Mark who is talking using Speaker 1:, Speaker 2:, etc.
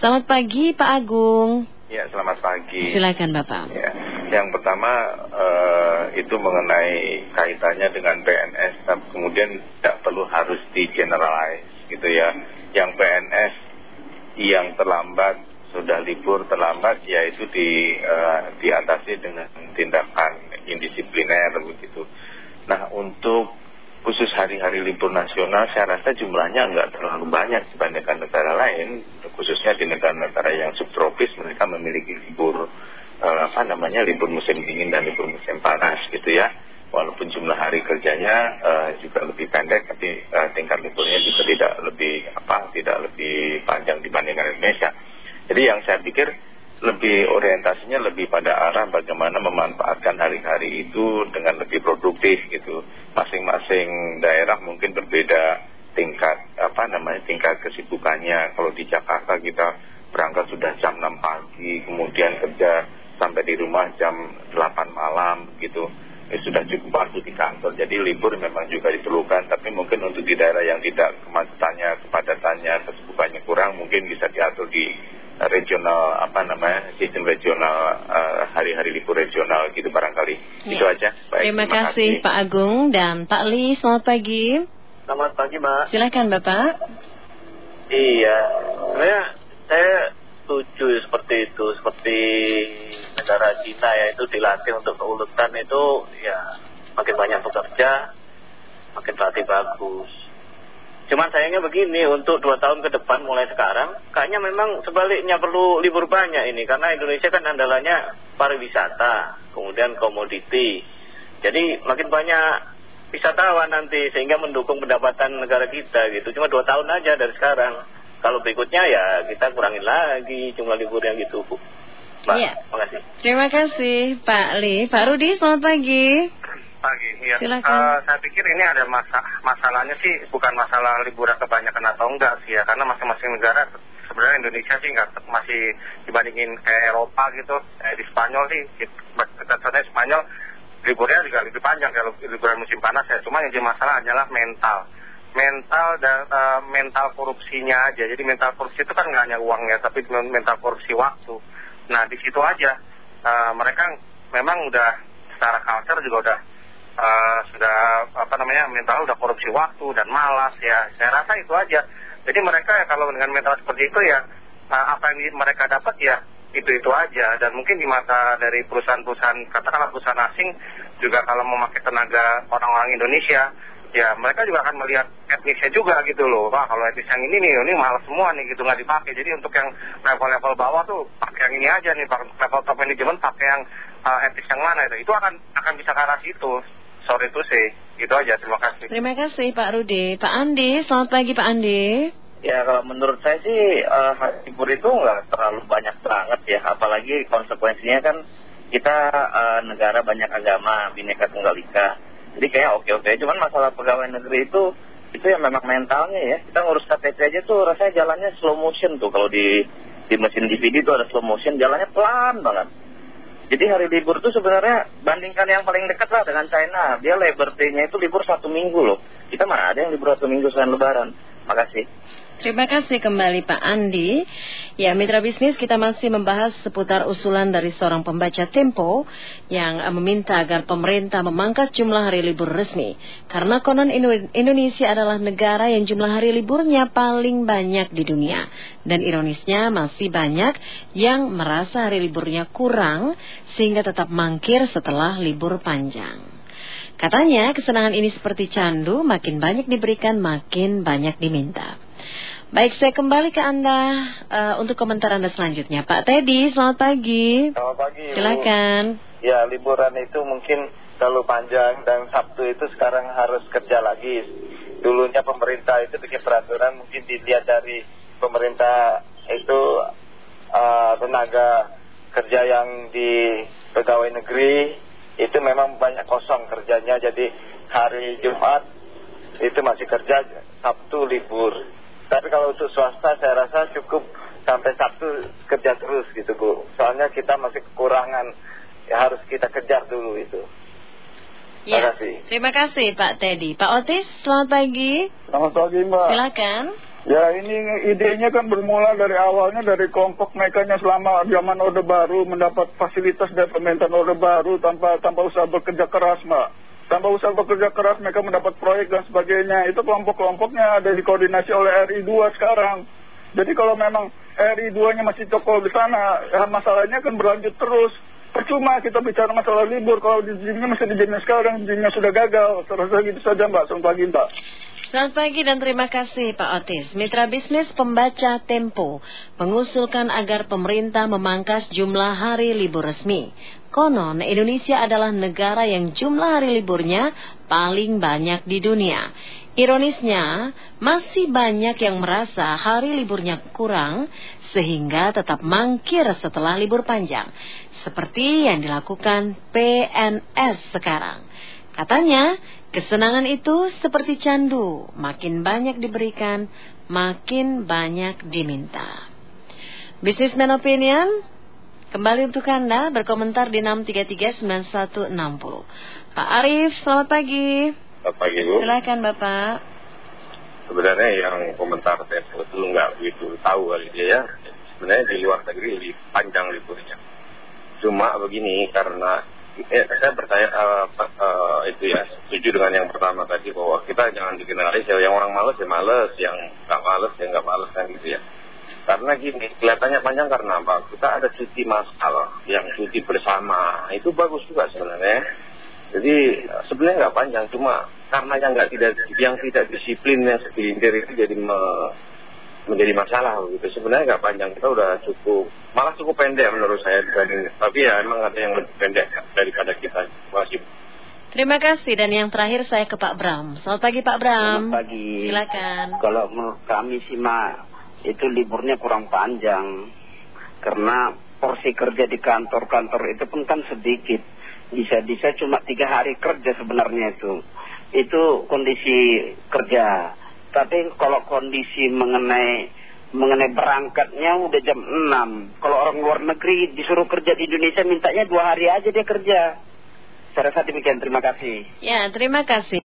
Speaker 1: Selamat pagi Pak Agung.
Speaker 2: Ya, selamat pagi.
Speaker 1: Silakan Bapak.
Speaker 2: Ya, yang pertama itu mengenai kaitannya dengan PNS, kemudian tidak perlu harus di generalize gitu ya. Yang PNS yang terlambat, sudah libur terlambat, yaitu diatasi dengan tindakan indisipliner begitu. Nah, untuk khusus hari-hari libur nasional, saya rasa jumlahnya nggak terlalu banyak dibandingkan negara lain, khususnya di negara-negara yang subtropis. Mereka memiliki libur libur musim dingin dan libur musim panas gitu ya. Walaupun jumlah hari kerjanya juga lebih pendek, tapi tingkat liburnya juga tidak lebih panjang dibandingkan Indonesia. Jadi yang saya pikir lebih orientasinya lebih pada arah bagaimana memanfaatkan hari-hari itu dengan lebih produktif gitu. Masing-masing daerah mungkin berbeda tingkat kesibukannya. Kalau di Jakarta kita berangkat sudah jam 6 pagi, kemudian kerja sampai di rumah jam 8 malam gitu. Sudah cukup waktu di kantor. Jadi libur memang juga diperlukan, tapi mungkin untuk di daerah yang tidak kemacetannya, kepadatannya, kesibukannya kurang, mungkin bisa diatur di regional sistem regional, hari-hari libur regional gitu barangkali.
Speaker 1: Ya.
Speaker 2: Itu aja. Baik,
Speaker 1: terima kasih Pak Agung dan Pak Li. Selamat pagi.
Speaker 3: Selamat pagi, Mbak.
Speaker 1: Silakan Bapak.
Speaker 3: Iya, sebenarnya saya setuju seperti itu, seperti negara Cina ya, itu dilatih untuk keuletan itu ya, makin banyak bekerja makin latih bagus. Cuman sayangnya begini, untuk 2 tahun ke depan mulai sekarang, kayaknya memang sebaliknya perlu libur banyak ini. Karena Indonesia kan andalannya pariwisata, kemudian komoditi. Jadi makin banyak wisatawan nanti, sehingga mendukung pendapatan negara kita gitu. Cuma 2 tahun aja dari sekarang. Kalau berikutnya ya kita kurangin lagi jumlah libur yang gitu, Bu. Mbak, terima kasih.
Speaker 1: Terima kasih Pak Li. Pak Rudi, selamat pagi.
Speaker 4: Pagi, ya.
Speaker 1: Silakan.
Speaker 4: Saya pikir ini ada masalahnya sih bukan masalah liburan kebanyakan atau enggak sih ya, karena masing-masing negara sebenarnya Indonesia sih nggak masih dibandingin kayak Eropa gitu, di Spanyol sih, contohnya Spanyol liburnya juga lebih panjang kalau liburan musim panas ya. Cuma yang jadi masalah adalah mental korupsinya aja. Jadi mental korupsi itu kan nggak hanya uangnya, tapi mental korupsi waktu. Nah di situ aja mereka memang udah secara culture juga udah mental udah korupsi waktu dan malas ya. Saya rasa itu aja. Jadi mereka kalau dengan mental seperti itu ya, apa yang mereka dapat ya itu aja. Dan mungkin di mata dari perusahaan-perusahaan, katakanlah perusahaan asing juga, kalau memakai tenaga orang-orang Indonesia ya, mereka juga akan melihat etnisnya juga gitu loh. Wah, kalau etnis yang ini malas semua nih gitu, nggak dipakai. Jadi untuk yang level-level bawah tuh pakai yang ini aja nih, level top management pakai yang etnis yang mana itu akan bisa ke arah situ. Sorry itu sih, itu aja. Terima kasih.
Speaker 1: Terima kasih Pak Rudi. Pak Andi, selamat pagi Pak Andi.
Speaker 3: Ya, kalau menurut saya sih hari libur itu nggak terlalu banyak banget ya. Apalagi konsekuensinya kan kita negara banyak agama, Bhinneka Tunggal Ika. Jadi kayak oke-oke. Cuman masalah pegawai negeri itu yang memang mentalnya ya. Kita ngurus KTP aja tuh rasanya jalannya slow motion tuh. Kalau di mesin DVD tuh ada slow motion, jalannya pelan banget. Jadi hari libur itu sebenarnya bandingkan yang paling dekat lah dengan China. Dia Labor Day-nya itu libur 1 minggu loh. Kita mana ada yang libur 1 minggu selain Lebaran. Makasih.
Speaker 1: Terima kasih kembali Pak Andi. Ya, mitra bisnis, kita masih membahas seputar usulan dari seorang pembaca Tempo yang meminta agar pemerintah memangkas jumlah hari libur resmi. Karena konon Indonesia adalah negara yang jumlah hari liburnya paling banyak di dunia. Dan ironisnya masih banyak yang merasa hari liburnya kurang sehingga tetap mangkir setelah libur panjang. Katanya kesenangan ini seperti candu, makin banyak diberikan, makin banyak diminta. Baik, saya kembali ke Anda untuk komentar Anda selanjutnya. Pak Teddy, selamat pagi.
Speaker 4: Selamat pagi.
Speaker 1: Silakan.
Speaker 4: Ya, liburan itu mungkin terlalu panjang dan Sabtu itu sekarang harus kerja lagi. Dulunya pemerintah itu bikin peraturan, mungkin dilihat dari pemerintah itu tenaga kerja yang di pegawai negeri itu memang banyak kosong kerjanya. Jadi hari Jumat itu masih kerja, Sabtu libur. Tapi kalau untuk swasta saya rasa cukup sampai Sabtu kerja terus gitu, Bu. Soalnya kita masih kekurangan, ya harus kita kejar dulu itu.
Speaker 1: Ya,
Speaker 4: terima kasih.
Speaker 1: Terima kasih Pak Teddy. Pak Otis, selamat pagi.
Speaker 5: Selamat pagi Mbak.
Speaker 1: Silakan.
Speaker 5: Ya, ini idenya kan bermula dari awalnya dari kelompok mekanya selama zaman Orde Baru mendapat fasilitas dari pemerintahan Orde Baru tanpa usaha bekerja keras, Mbak. Tanpa usaha bekerja keras mereka mendapat proyek dan sebagainya. Itu kelompok-kelompoknya ada dikoordinasi oleh RI 2 sekarang. Jadi kalau memang RI 2-nya masih cokol di sana, ya masalahnya kan berlanjut terus. Percuma kita bicara masalah libur kalau izinnya masih diizinkan sekarang, izinnya sudah gagal. Terus gitu saja, Mbak. Selamat pagi, Mbak.
Speaker 1: Selamat pagi dan terima kasih Pak Otis. Mitra bisnis pembaca Tempo mengusulkan agar pemerintah memangkas jumlah hari libur resmi. Konon Indonesia adalah negara yang jumlah hari liburnya paling banyak di dunia. Ironisnya, masih banyak yang merasa hari liburnya kurang sehingga tetap mangkir setelah libur panjang. Seperti yang dilakukan PNS sekarang. Katanya, kesenangan itu seperti candu, makin banyak diberikan, makin banyak diminta. Businessman Opinion, kembali untuk Anda berkomentar di 6339160. Pak Arif, selamat pagi.
Speaker 2: Selamat pagi, Bu.
Speaker 1: Silakan Bapak.
Speaker 2: Sebenarnya yang komentar Tempo itu nggak begitu tahu kali dia ya. Sebenarnya di luar negeri lebih panjang liburnya. Cuma begini, karena saya bertanya itu ya, setuju dengan yang pertama tadi bahwa kita jangan dikenali yang orang malas ya malas, yang nggak malas ya nggak malas kan gitu ya. Karena gini, kelihatannya panjang karena apa? Kita ada cuti massal, yang cuti bersama, itu bagus juga sebenarnya. Jadi sebenarnya nggak panjang, cuma karena yang tidak disiplin yang segelintir itu jadi menjadi masalah gitu. Sebenarnya nggak panjang, kita udah malah cukup pendek menurut saya dibanding. Tapi ya emang ada yang lebih pendek daripada kita. Wajib.
Speaker 1: Terima kasih dan yang terakhir saya ke Pak Bram. Selamat pagi Pak Bram.
Speaker 6: Selamat pagi.
Speaker 1: Silakan.
Speaker 6: Kalau menurut kami sih itu liburnya kurang panjang karena porsi kerja di kantor-kantor itu pun kan sedikit. Bisa cuma 3 hari kerja sebenarnya itu kondisi kerja. Tapi kalau kondisi mengenai berangkatnya udah jam 6. Kalau orang luar negeri disuruh kerja di Indonesia mintanya 2 hari aja dia kerja. Saya rasa demikian, terima kasih.
Speaker 1: Ya, terima kasih.